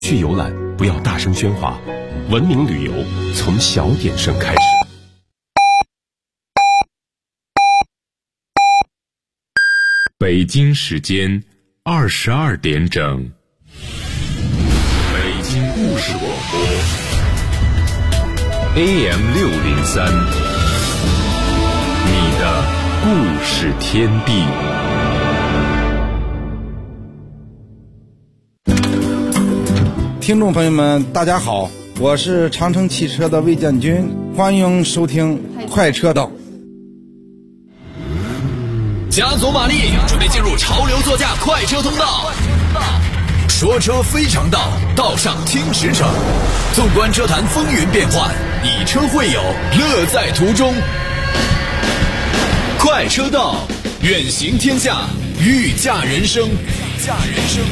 去游览不要大声喧哗，文明旅游从小点声开始。北京时间22点整，北京故事广播 AM603，你的故事天地。 听众朋友们大家好，我是长城汽车的魏建军，欢迎收听快车道。 加足马力，准备进入潮流座驾快车通道。说车非常道，道上听驰骋。纵观车坛风云变幻，以车会友，乐在途中。快车道，远行天下，御驾人生。御驾人生。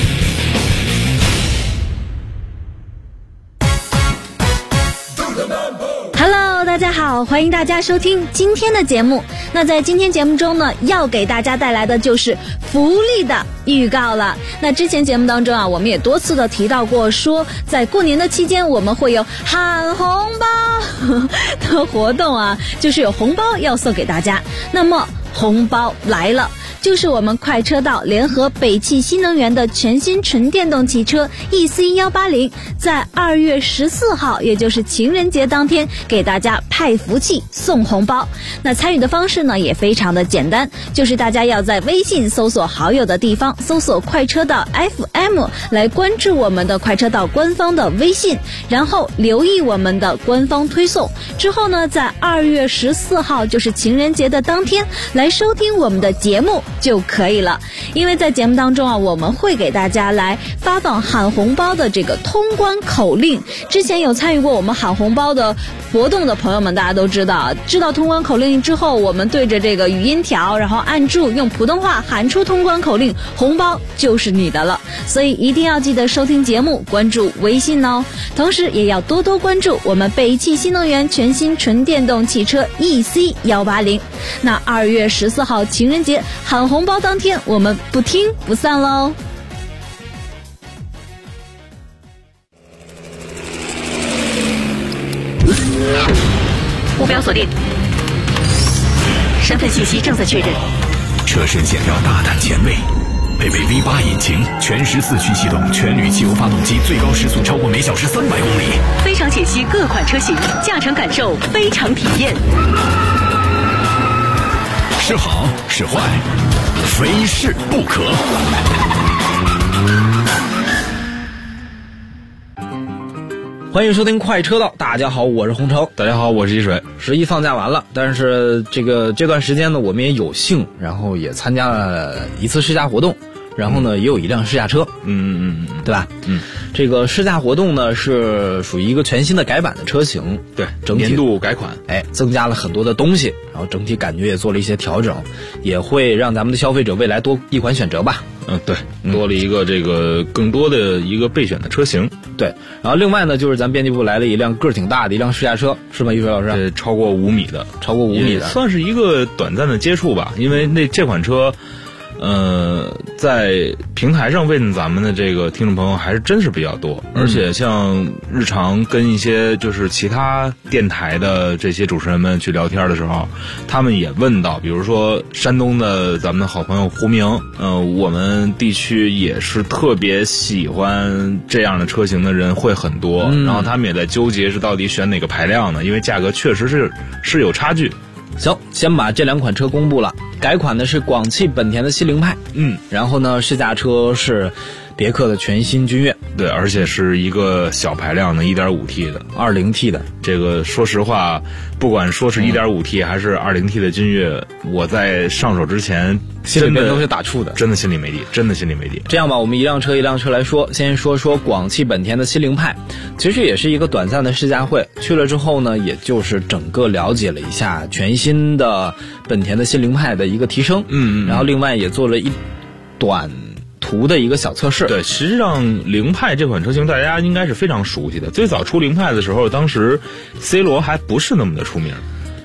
Hello， 大家好，欢迎大家收听今天的节目。那在今天节目中呢，要给大家带来的就是福利的预告了。那之前节目当中啊，我们也多次的提到过，说在过年的期间我们会有喊红包的活动啊，就是有红包要送给大家。那么红包来了，就是我们快车道联合北汽新能源的全新纯电动汽车 EC180， 在2月14号，也就是情人节当天，给大家派福气送红包。那参与的方式呢也非常的简单，就是大家要在微信搜索好友的地方搜索快车道 FM 来关注我们的快车道官方的微信，然后留意我们的官方推送。之后呢，在2月14号，就是情人节的当天，来收听我们的节目就可以了。因为在节目当中啊，我们会给大家来发放喊红包的这个通关口令。之前有参与过我们喊红包的活动的朋友们，大家都知道通关口令之后，我们对着这个语音条，然后按住，用普通话喊出通关口令，红包就是你的了。所以一定要记得收听节目，关注微信哦。同时也要多多关注我们北汽新能源全新纯电动汽车 EC180。那2月14号情人节喊红包当天，我们不听不散喽。 目标锁定，身份信息正在确认。 车身线条大胆前卫，配备 V8 引擎，全时4驱系统，全铝汽油发动机，最高时速超过每小时300公里。 非常解析各款车型，驾乘感受非常体验。 是好是坏，非试不可。 欢迎收听快车道，大家好，我是洪城。 大家好，我是一水。 11放假完了，但是这段时间呢，我们也有幸，然后也参加了一次试驾活动，然后呢，也有一辆试驾车，对吧？这个试驾活动呢是属于一个全新的改版的车型， 对， 整体年度改款， 增加了很多的东西，然后整体感觉也做了一些调整，也会让咱们的消费者未来多一款选择吧。 对，多了一个这个更多的一个备选的车型。 对，然后另外呢，就是咱编辑部来了一辆个儿挺大的一辆试驾车，是吗，一水老师？ 超过5米的，算是一个短暂的接触吧，因为这款车。在平台上问咱们的这个听众朋友还是真是比较多，而且像日常跟一些就是其他电台的这些主持人们去聊天的时候，他们也问到，比如说山东的咱们的好朋友胡明，我们地区也是特别喜欢这样的车型的人会很多，然后他们也在纠结是到底选哪个排量呢，因为价格确实是有差距。 行，先把这2款车公布了。改款的是广汽本田的新凌派，然后呢，试驾车是别克的全新君越， 对，而且是一个小排量的 1.5T 的 2.0T 的。 这个说实话，不管说是 1.5T 还是 2.0T 的君越，我在上手之前心里面都是打怵的， 真的心里没底。 这样吧，我们一辆车一辆车来说，先说说广汽本田的新凌派。其实也是一个短暂的试驾会，去了之后呢，也就是整个了解了一下全新的本田的新凌派的一个提升，然后另外也做了一短途的一个小测试。 对，实际上凌派这款车型大家应该是非常熟悉的。最早出凌派的时候，当时 C 罗还不是那么的出名。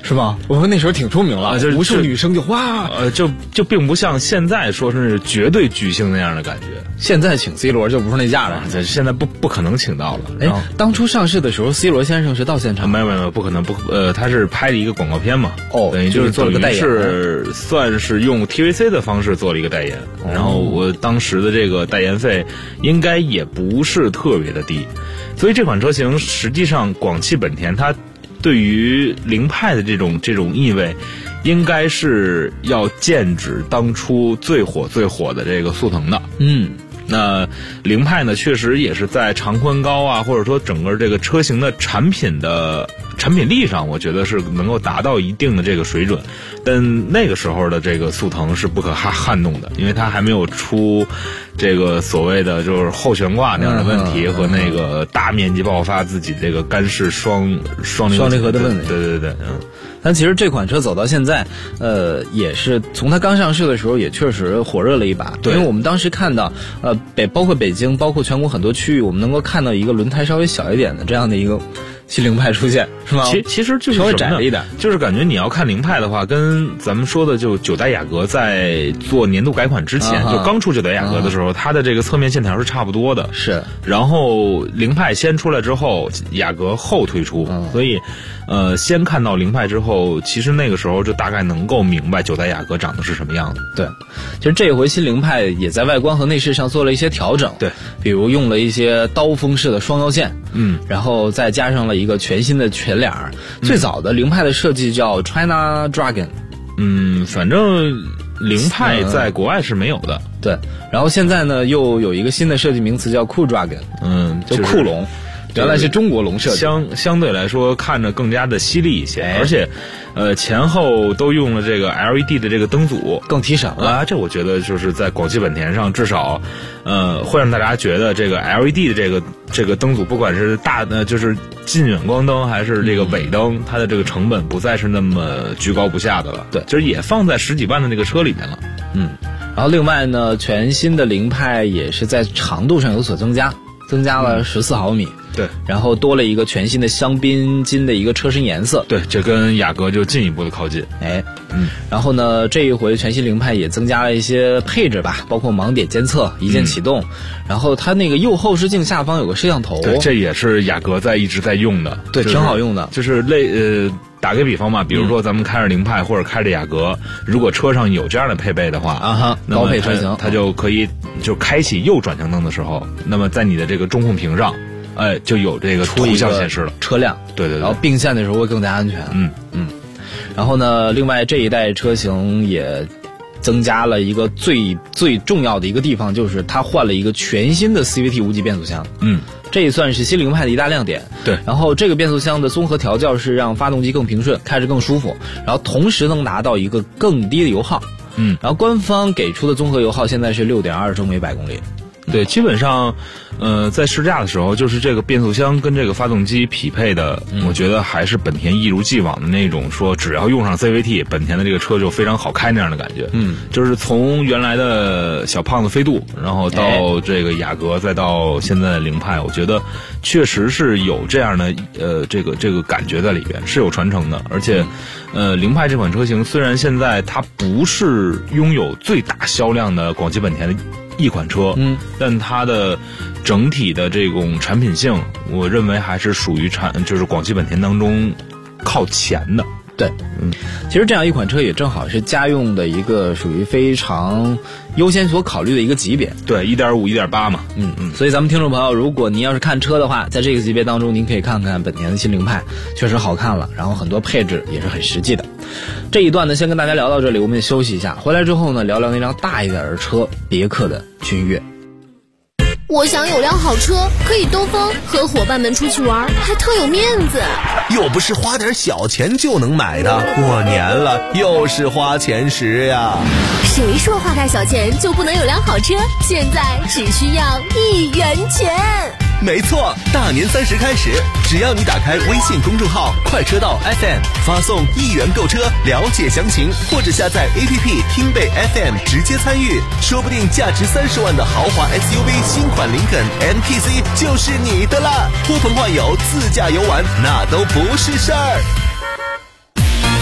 是吧？我们那时候挺出名了， 就是无数女生就哇， 就并不像现在说是绝对巨星那样的感觉。 现在请 C 罗就不是那价了， 现在不可能请到了。 哎，当初上市的时候 C 罗先生是到现场？ 没有，不可能，他是拍的一个广告片嘛，等于就是做了个代言， 是算是用 TVC 的方式做了一个代言。然后我当时的这个代言费应该也不是特别的低，所以这款车型实际上广汽本田它对于凌派的这种意味，应该是要剑指当初最火的这个速腾的。那凌派呢，确实也是在长宽高啊，或者说整个这个车型的产品力上，我觉得是能够达到一定的这个水准。但那个时候的这个速腾是不可撼动的，因为它还没有出这个所谓的就是后悬挂那样的问题和那个大面积爆发自己这个干式双离合的问题。 对。 但其实这款车走到现在，也是从它刚上市的时候也确实火热了一把。 对， 因为我们当时看到，包括北京，包括全国很多区域，我们能够看到一个轮胎稍微小一点的这样的一个新凌派出现，是吗？ 其实就是稍微窄了一点， 就是感觉你要看凌派的话，跟咱们说的就9代雅阁在做年度改款之前，就刚出9代雅阁的时候，它的这个侧面线条是差不多的。 是， 然后凌派先出来之后，雅阁后推出，所以先看到凌派之后，其实那个时候就大概能够明白9代雅阁长得是什么样子。 对，其实这一回新凌派也在外观和内饰上做了一些调整。 对， 比如用了一些刀锋式的双腰线，然后再加上了一个全新的前脸。最早的凌派的设计叫 China Dragon， 反正凌派在国外是没有的。 对，然后现在呢又有一个新的设计名词叫酷 Dragon，就酷龙。原来是中国龙设计， 相对来说看着更加的犀利一些，而且，前后都用了这个 LED 的这个灯组， 更提神了啊！这我觉得就是在广汽本田上，至少，会让大家觉得这个 LED 的这个灯组，不管是就是近远光灯还是这个尾灯，它的这个成本不再是那么居高不下的了。 对， 就是也放在10几万的那个车里面了。 然后另外呢，全新的凌派也是在长度上有所增加了14毫米。 对， 然后多了一个全新的香槟金的一个车身颜色。 对，这跟雅阁就进一步的靠近。 然后呢，这一回全新凌派也增加了一些配置吧，包括盲点监测、一键启动，然后它那个右后视镜下方有个摄像头。 对，这也是雅阁一直在用的。 对，挺好用的。 就是打个比方嘛，比如说咱们开着凌派或者开着雅阁，如果车上有这样的配备的话， 高配车型， 它就可以就开启右转向灯的时候，那么在你的这个中控屏上，就有这个图像显示了车辆。 对， 然后并线的时候会更加安全。然后呢，另外这一代车型也增加了一个最重要的一个地方，就是它换了一个全新的 CVT 无级变速箱。这也算是新凌派的一大亮点。 对， 然后这个变速箱的综合调教是让发动机更平顺，开着更舒服，然后同时能拿到一个更低的油耗。然后官方给出的综合油耗现在是6.2升每100公里。 对，基本上，在试驾的时候，就是这个变速箱跟这个发动机匹配的，我觉得还是本田一如既往的那种说，只要用上 CVT， 本田的这个车就非常好开那样的感觉。就是从原来的小胖子飞度，然后到这个雅阁，再到现在的凌派，我觉得确实是有这样的这个感觉在里边，是有传承的。而且，凌派这款车型虽然现在它不是拥有最大销量的广汽本田的一款车，但它的整体的这种产品性，我认为还是属于就是广汽本田当中靠前的。 对，其实这样一款车也正好是家用的一个属于非常优先所考虑的一个级别。 对，1.5、1.8嘛。 所以咱们听众朋友，如果您要是看车的话，在这个级别当中，您可以看看本田的新凌派，确实好看了，然后很多配置也是很实际的。这一段呢，先跟大家聊到这里，我们也休息一下。回来之后呢，聊聊那辆大一点的车，别克的君越。 我想有辆好车，可以兜风，和伙伴们出去玩，还特有面子。 又不是花点小钱就能买的，过年了又是花钱时呀。 谁说花点小钱就不能有辆好车？现在只需要1元钱。 没错，大年30开始，只要你打开微信公众号快车道 FM， 发送1元购车，了解详情，或者下载 APP 听贝 FM 直接参与，说不定价值30万的豪华 SUV 新款林肯 MPC 就是你的啦！呼朋唤友自驾游玩，那都不是事儿。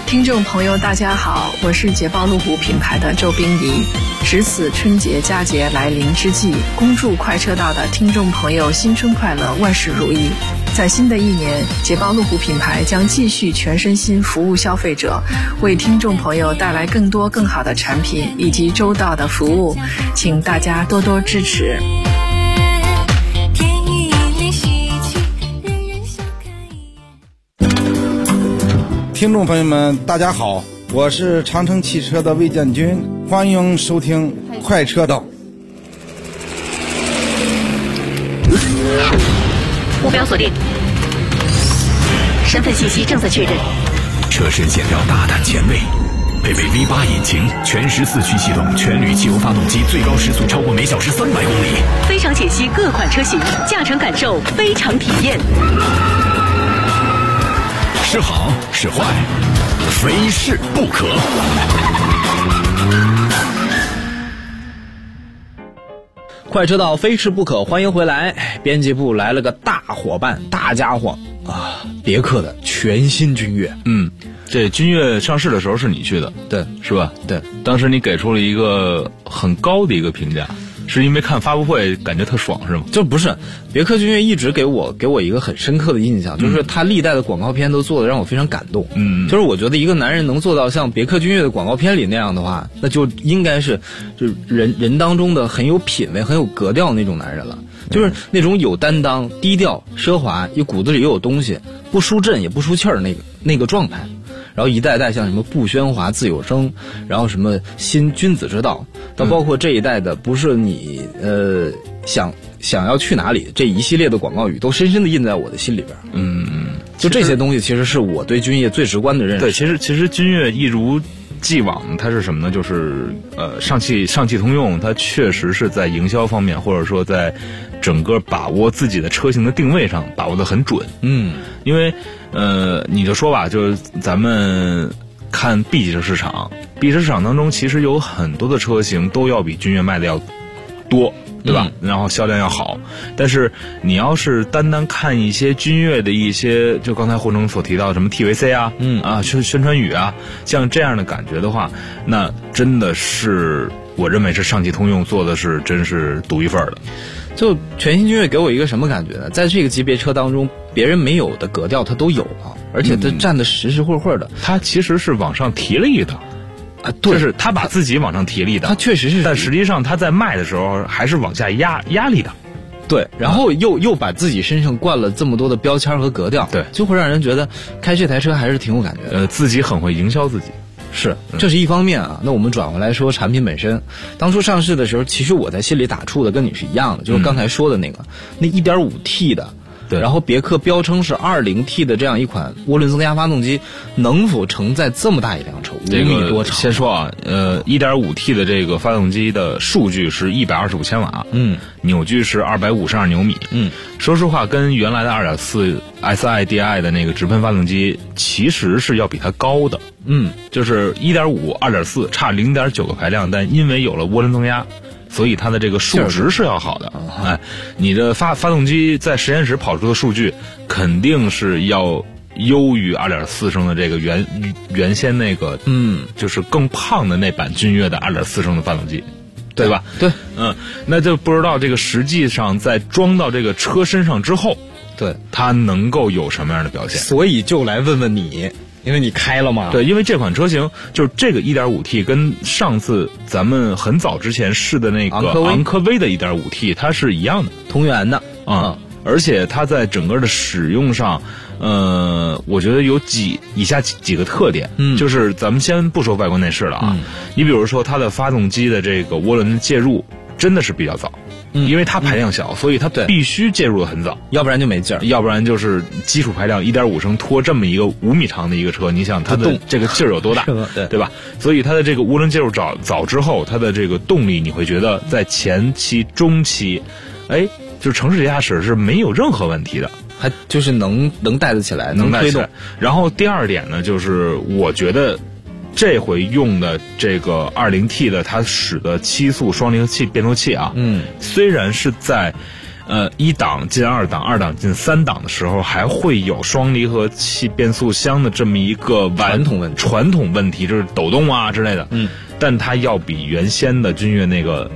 听众朋友大家好，我是捷豹路虎品牌的周冰怡。值此春节佳节来临之际，恭祝快车道的听众朋友新春快乐，万事如意。在新的一年，捷豹路虎品牌将继续全身心服务消费者，为听众朋友带来更多更好的产品以及周到的服务，请大家多多支持。 听众朋友们大家好，我是长城汽车的魏建军，欢迎收听快车道。 目标锁定，身份信息正在确认。 车身线条大胆前卫，配备 V8 引擎，全时4驱系统，全铝汽油发动机，最高时速超过每小时300公里。 非常解析各款车型，驾乘感受非常体验。 是好是坏，非试不可。 快车道非试不可，欢迎回来。编辑部来了个大伙伴，大家伙啊！别克的全新君越。 这君越上市的时候是你去的， 对， 是吧？ 对， 当时你给出了一个很高的一个评价。是因为看发布会感觉特爽是吗？ 就不是，别克君越一直给我一个很深刻的印象，就是他历代的广告片都做得让我非常感动。就是我觉得一个男人能做到像别克君越的广告片里那样的话，那就应该是就人当中的很有品位、很有格调那种男人了。就是那种有担当、低调、奢华，一骨子里又有东西，不输阵也不输气儿那个状态。然后一代代像什么不喧哗自有声，然后什么新君子之道，到包括这一代的不是你想要去哪里这一系列的广告语都深深的印在我的心里边。就这些东西其实是我对君越最直观的认识。 对，其实君越一如既往，它是什么呢？就是上汽通用，它确实是在营销方面，或者说在整个把握自己的车型的定位上把握得很准。因为你就说吧，就是咱们看 B 级车市场当中，其实有很多的车型都要比君越卖的要多，对吧？然后销量要好，但是你要是单看一些君越的一些，就刚才霍总所提到什么 TVC 啊，宣传语啊，像这样的感觉的话，那真的是我认为是上汽通用做的是真是独一份的。 就全新君越给我一个什么感觉呢？在这个级别车当中，别人没有的格调它都有了，而且它站得实会的。 它其实是往上提了一档。 对， 就是他把自己往上提了一档， 他确实是， 但实际上他在卖的时候还是往下压了一档。 对，然后又把自己身上灌了这么多的标签和格调， 对， 就会让人觉得开这台车还是挺有感觉的。 自己很会营销自己， 是，这是一方面啊。那我们转过来说产品本身，当初上市的时候，其实我在心里打怵的跟你是一样的，就是刚才说的那1.5T 的。 对， 然后别克标称是2.0T 的这样一款涡轮增压发动机，能否承载这么大一辆车？5米多长。 先说啊，1.5T 的这个发动机的数据是125千瓦，扭矩是252牛米，说实话，跟原来的2.4 SIDI 的那个直喷发动机其实是要比它高的，就是1.5、2.4差0.9个排量，但因为有了涡轮增压。所以它的这个数值是要好的，你的发动机在实验室跑出的数据肯定是要优于2.4升的这个原先那个，就是更胖的那版君越的2.4升的发动机，对吧？ 对， 那就不知道这个实际上在装到这个车身上之后， 对它能够有什么样的表现？ 所以就来问问你。因为你开了嘛？ 对，因为这款车型就是这个 1.5T 跟上次咱们很早之前试的那个昂科威的 1.5T 它是一样的， 同源的而且它在整个的使用上，我觉得有以下几个特点，就是咱们先不说外观内饰了啊，你比如说它的发动机的这个涡轮介入真的是比较早。因为它排量小，所以它必须介入的很早， 要不然就没劲儿， 要不然就是基础排量1.5升拖这么一个5米长的一个车，你想它的这个劲儿有多大，对吧？所以它的这个涡轮介入早之后，它的这个动力你会觉得在前期、中期，就是城市驾驶是没有任何问题的， 还就是能带得起来，能推动。 然后第二点呢，就是我觉得。这回用的这个2.0T 的，它使的7速双离合器变速器啊，虽然是在一档进二档，二档进三档的时候，还会有双离合器变速箱的这么一个传统问题，就是抖动啊之类的。但它要比原先的君越那个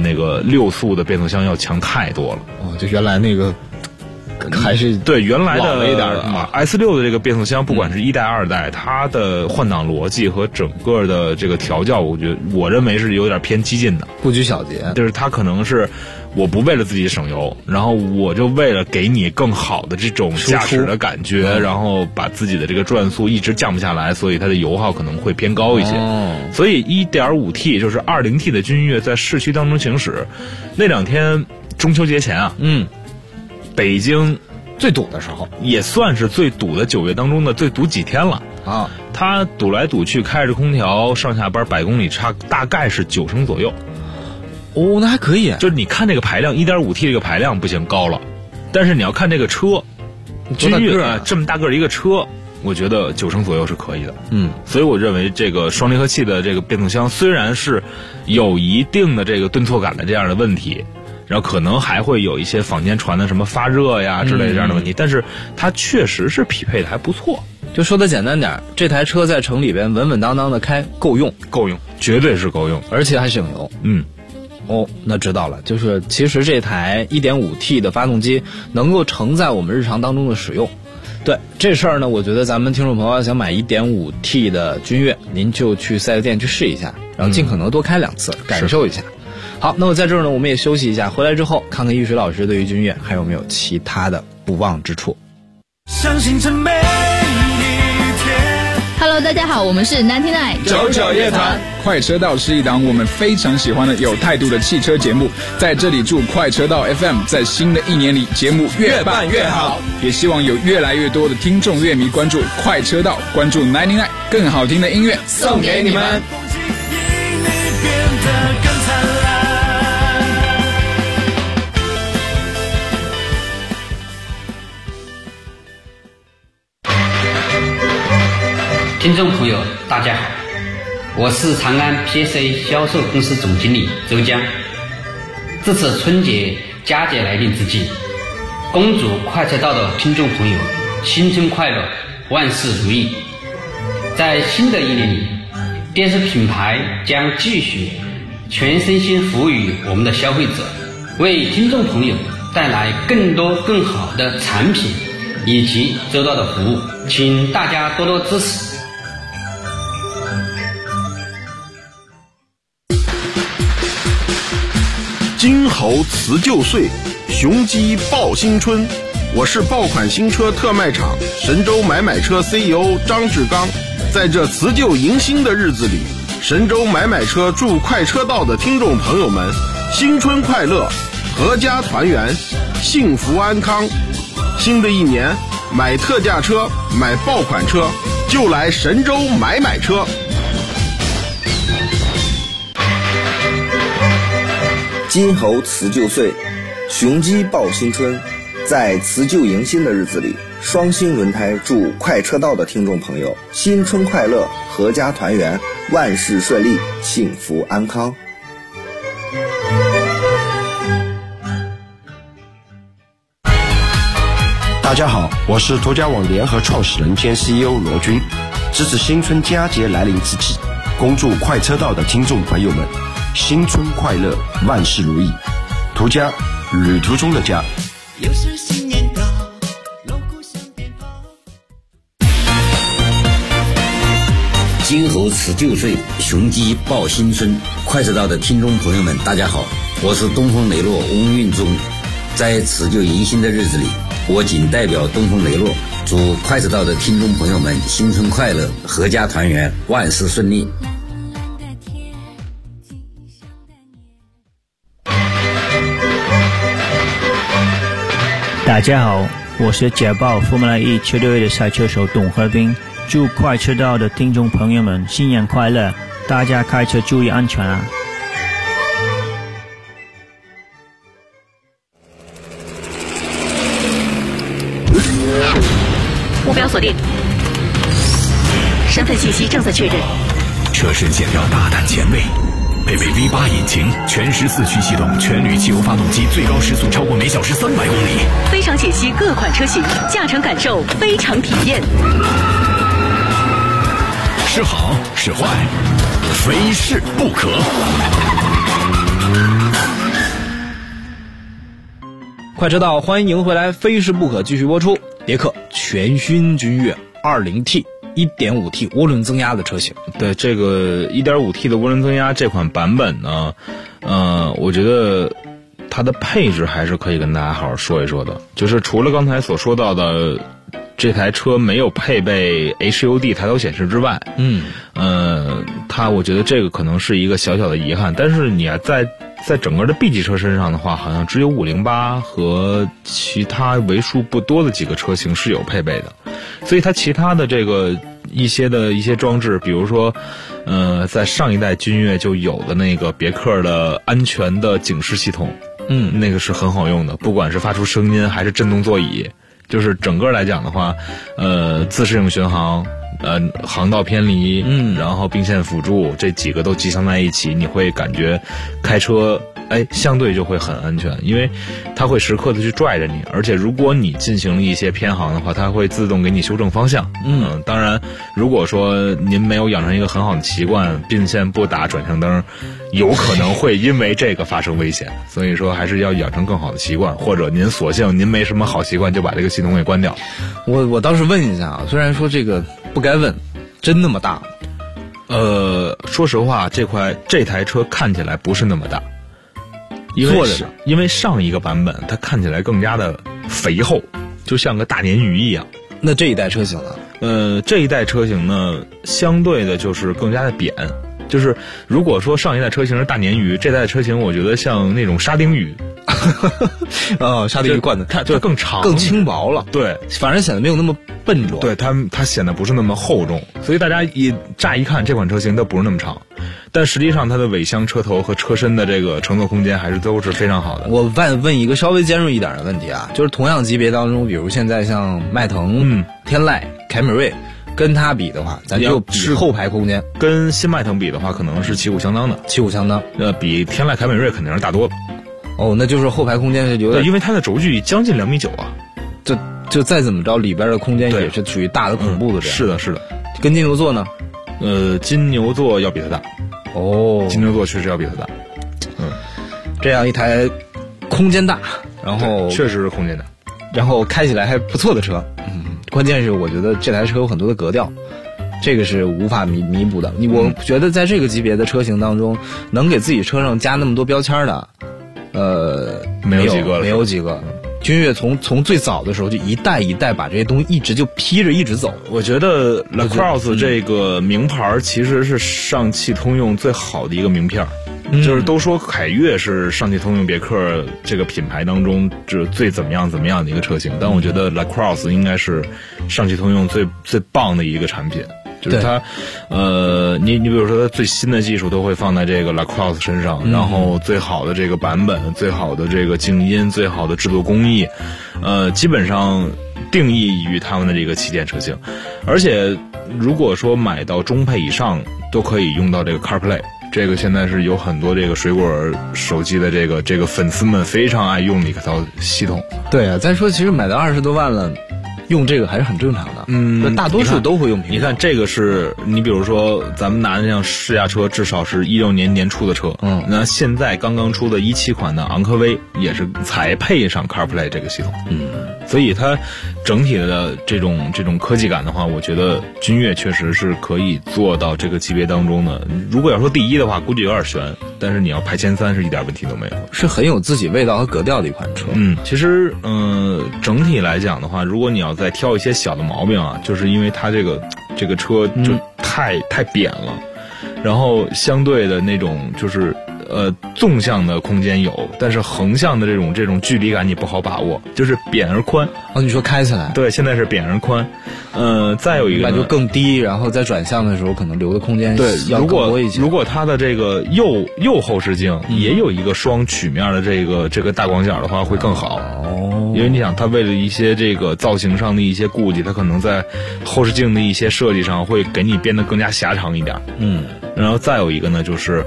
6速的变速箱要强太多了。 就原来那个还是对原来的一点 S6的这个变速箱，不管是1代2代，它的换挡逻辑和整个的这个调教，我认为是有点偏激进的， 不拘小节。 就是它可能是我不为了自己省油，然后我就为了给你更好的这种驾驶的感觉，然后把自己的这个转速一直降不下来，所以它的油耗可能会偏高一些。所以 1.5T 就是 20T 的君越在市区当中行驶，那2天中秋节前啊，北京最堵的时候， 也算是最堵的9月当中的最堵几天了啊！它堵来堵去，开着空调上下班100公里差大概是9升左右。 那还可以。 就是你看这个排量 1.5T 这个排量不行高了，但是你要看这个车，君越这么大个一个车，我觉得9升左右是可以的。所以我认为这个双离合器的这个变速箱虽然是有一定的这个顿挫感的这样的问题，然后可能还会有一些坊间传的什么发热呀之类的这样的问题，但是它确实是匹配的还不错。 就说的简单点，这台车在城里边稳稳当当的开够用， 绝对是够用， 而且还省油。那知道了，就是其实这台 1.5T 的发动机能够承载我们日常当中的使用。对这事儿呢，我觉得咱们听众朋友想买 1.5T 的君越，您就去4S店去试一下，然后尽可能多开2次，感受一下。好，那么在这儿呢，我们也休息一下，回来之后看看玉水老师对于君越还有没有其他的不忘之处。 相信这每一天。 Hello， 大家好，我们是99 99夜谈。 快车道是一档我们非常喜欢的有态度的汽车节目，在这里祝快车道 FM 在新的1年里节目越办越好，也希望有越来越多的听众乐迷关注快车道，关注99更好听的音乐送给你们。 听众朋友大家好，我是长安 PSA 销售公司总经理周江。这次春节佳节来临之际，恭祝快车道的听众朋友新春快乐，万事如意。在新的1年里，电视品牌将继续全身心服务于我们的消费者，为听众朋友带来更多更好的产品以及周到的服务，请大家多多支持。 金猴辞旧岁，雄鸡报新春。我是爆款新车特卖场神州买买车 CEO 张志刚。在这辞旧迎新的日子里，神州买买车祝快车道的听众朋友们新春快乐，阖家团圆，幸福安康。新的1年，买特价车，买爆款车，就来神州买买车。 金猴辞旧岁，雄鸡报新春。在辞旧迎新的日子里，双星轮胎祝快车道的听众朋友新春快乐，阖家团圆，万事顺利，幸福安康。 大家好，我是途家网联合创始人兼 CEO 罗军。值此新春佳节来临之际，恭祝快车道的听众朋友们新春快乐，万事如意。途家，旅途中的家。 又是新年到，锣鼓响鞭炮。 金猴辞旧岁，雄鸡报新春。快车道的听众朋友们，大家好，我是东风雷诺翁运忠。在辞旧迎新的日子里，我谨代表东风雷诺，祝快车道的听众朋友们新春快乐，阖家团圆，万事顺利。 大家好，我是捷豹 Formula E 车队的赛车手董和斌，祝快车道的听众朋友们新年快乐，大家开车注意安全啊！ 目标锁定，身份信息正在确认。 车身线要大胆前卫， 配备 V8 引擎，全时4驱系统，全铝汽油发动机，最高时速超过每小时300公里。 非常解析各款车型，驾乘感受非常体验。 是好是坏，非试不可。 快车道，欢迎回来，非试不可继续播出。别克全新君越 20T 1.5T 涡轮增压的车型。 对，这个 1.5T 的涡轮增压这款版本呢，我觉得它的配置还是可以跟大家好好说一说的。就是除了刚才所说到的这台车没有配备 HUD 抬头显示之外，我觉得这个可能是一个小小的遗憾。但是你在整个的 B 级车身上的话，好像只有508和其他为数不多的几个车型是有配备的，所以它其他的这个一些装置，比如说在上一代君越就有的那个别克的安全的警示系统，那个是很好用的，不管是发出声音还是震动座椅，就是整个来讲的话，自适应巡航，航道偏离，然后并线辅助，这几个都集成在一起，你会感觉开车相对就会很安全，因为它会时刻的去拽着你，而且如果你进行了一些偏航的话，它会自动给你修正方向。当然如果说您没有养成一个很好的习惯，并线不打转向灯，有可能会因为这个发生危险，所以说还是要养成更好的习惯，或者您索性您没什么好习惯就把这个系统给关掉。 我倒是问一下啊，虽然说这个不该问，真那么大？ 说实话，这台车看起来不是那么大，因为上一个版本它看起来更加的肥厚，就像个大鲶鱼一样。 那这一代车型呢？ 这一代车型呢，相对的就是更加的扁。就是如果说上一代车型是大鲶鱼，这代车型我觉得像那种沙丁鱼。 沙丁鱼罐子， 它更长更轻薄了。 对， 反正显得没有那么笨重。 对，它显得不是那么厚重，所以大家乍一看这款车型它不是那么长，但实际上它的尾箱、车头和车身的这个乘坐空间还是都是非常好的。 我问一个稍微尖锐一点的问题啊，就是同样级别当中，比如现在像迈腾、天籁、凯美瑞，跟它比的话，咱就比后排空间。 跟新迈腾比的话，可能是旗鼓相当的。 旗鼓相当， 比天籁、凯美瑞肯定是大多了。 那就是后排空间是有点， 对，因为它的轴距将近2.9米啊。 就再怎么着，里边的空间也是属于大的恐怖的这样。 是的，是的。 跟金牛座呢？ 金牛座要比它大。金牛座确实要比它大。 这样一台空间大，然后确实是空间大， 然后开起来还不错的车。关键是我觉得这台车有很多的格调，这个是无法弥补的。我觉得在这个级别的车型当中，能给自己车上加那么多标签的，没有几个。君越从最早的时候就一代一代把这些东西一直就披着一直走。 我觉得 Lacrosse 这个名牌其实是上汽通用最好的一个名片。就是都说凯越是上汽通用别克这个品牌当中最怎么样的一个车型，但我觉得 Lacrosse 应该是上汽通用最棒的一个产品。就是它，你比如说它最新的技术都会放在这个 Lacrosse 身上，然后最好的这个版本、最好的这个静音、最好的制作工艺，基本上定义于他们的这个旗舰车型。而且如果说买到中配以上，都可以用到这个 CarPlay。这个现在是有很多这个水果手机的这个粉丝们非常爱用的一套系统。 对啊，再说其实买到20多万了，用这个还是很正常的。大多数都会用苹果。 你看这个是你比如说咱们拿的像试驾车，至少是16年年初的车。那现在刚刚出的17款的昂科威也是才配上 CarPlay 这个系统。所以它整体的这种科技感的话，我觉得君越确实是可以做到这个级别当中的。如果要说第一的话，估计有点悬，但是你要排前3是一点问题都没有， 是很有自己味道和格调的一款车。 其实整体来讲的话，如果你要再挑一些小的毛病啊，就是因为它这个车就太扁了，然后相对的那种就是纵向的空间有，但是横向的这种距离感你不好把握，就是扁而宽。 你说开起来？ 对，现在是扁而宽。再有一个那就更低，然后在转向的时候可能留的空间要更多一些。 如果它的这个右后视镜也有一个双曲面的这个大广角的话，会更好。 因为你想，它为了一些这个造型上的一些顾忌，它可能在后视镜的一些设计上会给你变得更加狭长一点。然后再有一个呢，就是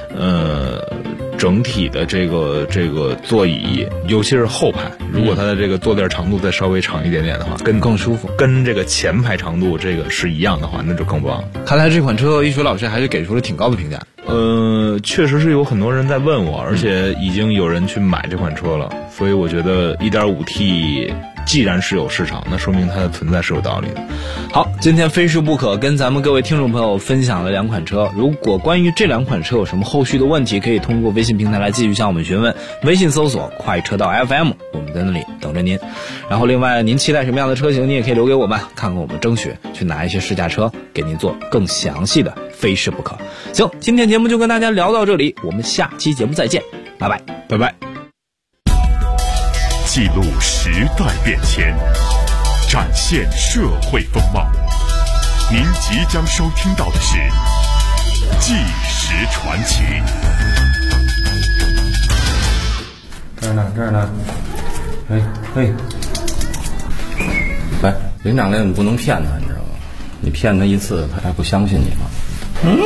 整体的这个座椅，尤其是后排，如果它的这个坐垫长度再稍微长一点点的话， 更舒服， 跟这个前排长度这个是一样的话，那就更棒。 看来这款车，一水老师还是给出了挺高的评价。 确实是有很多人在问我，而且已经有人去买这款车了，所以我觉得 1.5T 既然是有市场，那说明它的存在是有道理的。 好，今天非试不可跟咱们各位听众朋友分享了2款车，如果关于这2款车有什么后续的问题，可以通过微信平台来继续向我们询问，微信搜索快车道 FM， 我们在那里等着您。然后另外您期待什么样的车型，你也可以留给我们，看看我们争取去拿一些试驾车给您做更详细的非试不可。行，今天节目就跟大家聊到这里，我们下期节目再见，拜拜拜拜。 记录时代变迁，展现社会风貌。您即将收听到的是《纪实传奇》。 这儿呢，嘿，来，林长来，你不能骗他，你知道吗？你骗他一次，他还不相信你吗？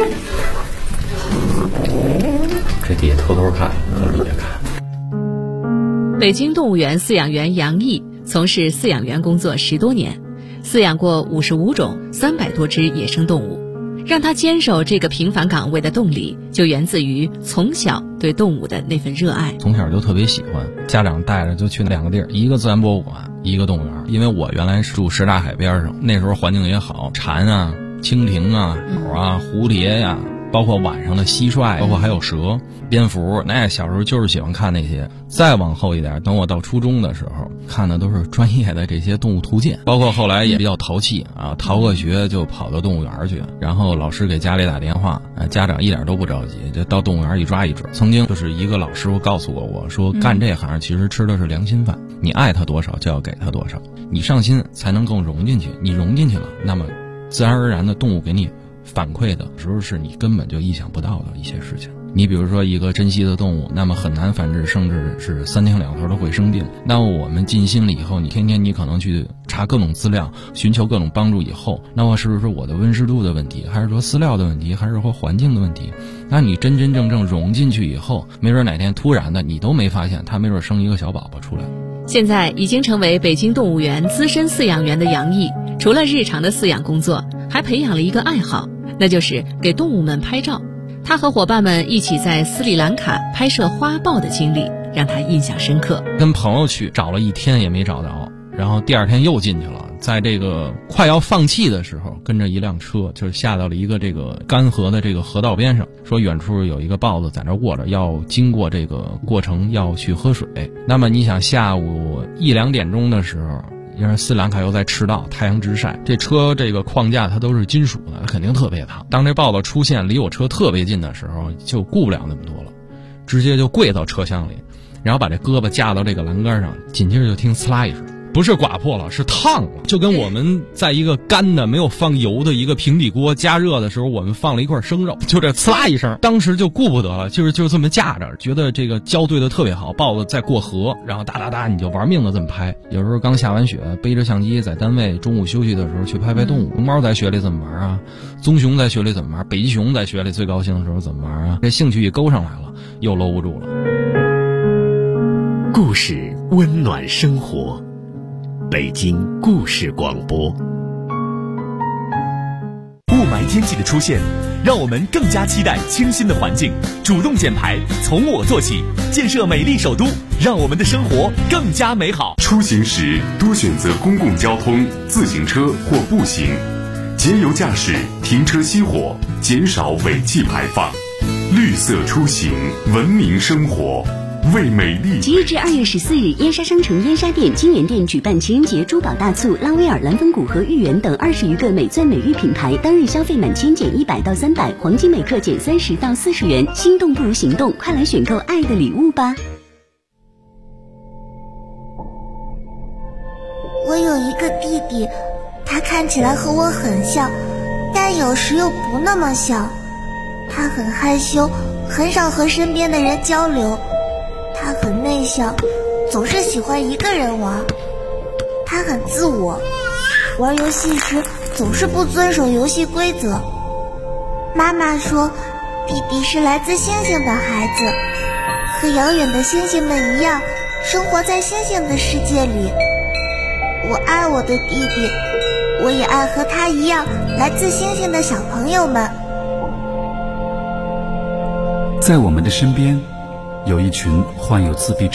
这底下偷偷看，这底下看。 北京动物园饲养员杨毅从事饲养员工作10多年，饲养过55种300多只野生动物。让他坚守这个平凡岗位的动力，就源自于从小对动物的那份热爱。 从小就特别喜欢，家长带着就去2个地儿，一个自然博物馆，一个动物园。因为我原来是住什刹海边上，那时候环境也好，蝉啊、蜻蜓啊、鸟啊、蝴蝶呀、包括晚上的蟋蟀，包括还有蛇、蝙蝠，那小时候就是喜欢看那些。再往后一点，等我到初中的时候，看的都是专业的这些动物图鉴，包括后来也比较淘气啊，逃个学就跑到动物园去，然后老师给家里打电话，家长一点都不着急，就到动物园一抓一准。曾经就是一个老师傅告诉过我说，干这行其实吃的是良心饭，你爱他多少就要给他多少，你上心才能更融进去，你融进去了，那么自然而然的动物给你反馈的时候是你根本就意想不到的一些事情。你比如说一个珍稀的动物，那么很难繁殖，甚至是3天2头都会生病。那我们尽心了以后，你天天你可能去查各种资料，寻求各种帮助以后，那么是不是我的温湿度的问题，还是说饲料的问题，还是说环境的问题？那你真真正正融进去以后，没准哪天突然的你都没发现，它没准生一个小宝宝出来。 现在已经成为北京动物园资深饲养员的杨毅，除了日常的饲养工作，还培养了一个爱好，那就是给动物们拍照。他和伙伴们一起在斯里兰卡拍摄花豹的经历让他印象深刻。 跟朋友去找了1天也没找着，然后第2天又进去了，在这个快要放弃的时候，跟着一辆车就是下到了一个这个干涸的这个河道边上，说远处有一个豹子在那卧着，要经过这个过程要去喝水。那么你想下午1、2点钟的时候，因为斯里兰卡又在赤道，太阳直晒，这车这个框架它都是金属的，肯定特别烫。当这豹子出现离我车特别近的时候，就顾不了那么多了，直接就跪到车厢里，然后把这胳膊架到这个栏杆上，紧接着就听呲啦一声，不是刮破了，是烫了，就跟我们在一个干的没有放油的一个平底锅加热的时候，我们放了一块生肉，就这呲啦一声，当时就顾不得了，就这么架着，觉得这个胶对的特别好，豹子在过河，然后哒哒哒你就玩命的这么拍。有时候刚下完雪，背着相机在单位中午休息的时候去拍拍动物，龙猫在雪里怎么玩啊，棕熊在雪里怎么玩，北极熊在雪里最高兴的时候怎么玩啊，这兴趣一勾上来了，又搂不住了。 故事温暖生活，北京故事广播。雾霾天气的出现，让我们更加期待清新的环境，主动减排，从我做起，建设美丽首都，让我们的生活更加美好。出行时多选择公共交通、自行车或步行，节油驾驶，停车熄火，减少尾气排放。绿色出行，文明生活。为美丽。 即日至2月14日，燕莎商城燕莎店、金源店举办情人节珠宝大促，拉威尔、蓝风谷和豫园等20余个美钻美玉品牌，当日消费满千减100到300，黄金每克减30到40元。心动不如行动，快来选购爱的礼物吧！ 我有一个弟弟，他看起来和我很像，但有时又不那么像。他很害羞，很少和身边的人交流。他很内向， 总是喜欢一个人玩，他很自我，玩游戏时总是不遵守游戏规则。妈妈说，弟弟是来自星星的孩子，和遥远的星星们一样，生活在星星的世界里。我爱我的弟弟，我也爱和他一样来自星星的小朋友们。 在我们的身边，有一群患有自闭症